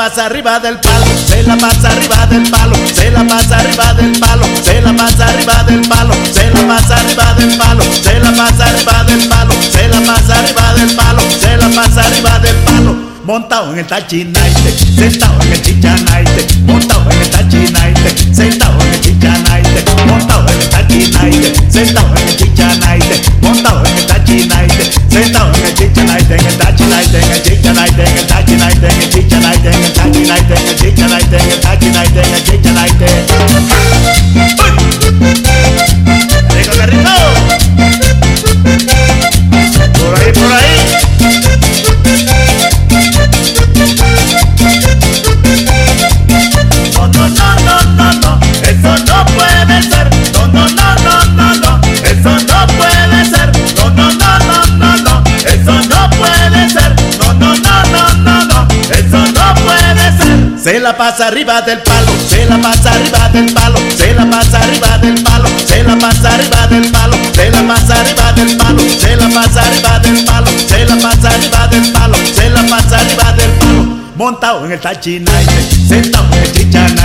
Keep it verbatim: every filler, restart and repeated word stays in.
pasa arriba del palo, se la pasa arriba del palo, se la pasa arriba del palo, se la pasa arriba del palo, se la pasa arriba del palo, se la pasa arriba del palo, se la pasa arriba del palo, se la pasa arriba del palo. Montado en el tachinaite, sentado en el chichanaite, montado en el tachinaite, sentado en el chichanaite, montado en el tachinaite, sentado en el chichanaite, montado en el tachinaite, sentado en el chichanaite, en el tachinaite, en el chichanaite, en el tachinaite, en el chichanaite, en el tachinaite, en el chichanaite, en el tachinaite, en el chichanaite. ¡Rico, qué rico! Por ahí, por ahí. No, no, no, no, no, no, eso no puede ser. No, no, no, no, no, no, eso no puede ser. No, no, no, no, no, no, eso no puede ser. No, no, no, no, no, no, eso no puede ser. Se la pasa arriba del palo, se la pasa arriba del palo, se la pasa arriba del palo, se la pasa arriba del palo, se la pasa arriba del palo, se la pasa arriba del palo, se la pasa arriba del palo, se la pasa arriba del palo. Montado en el tachinaite, sentado en el chichanaite.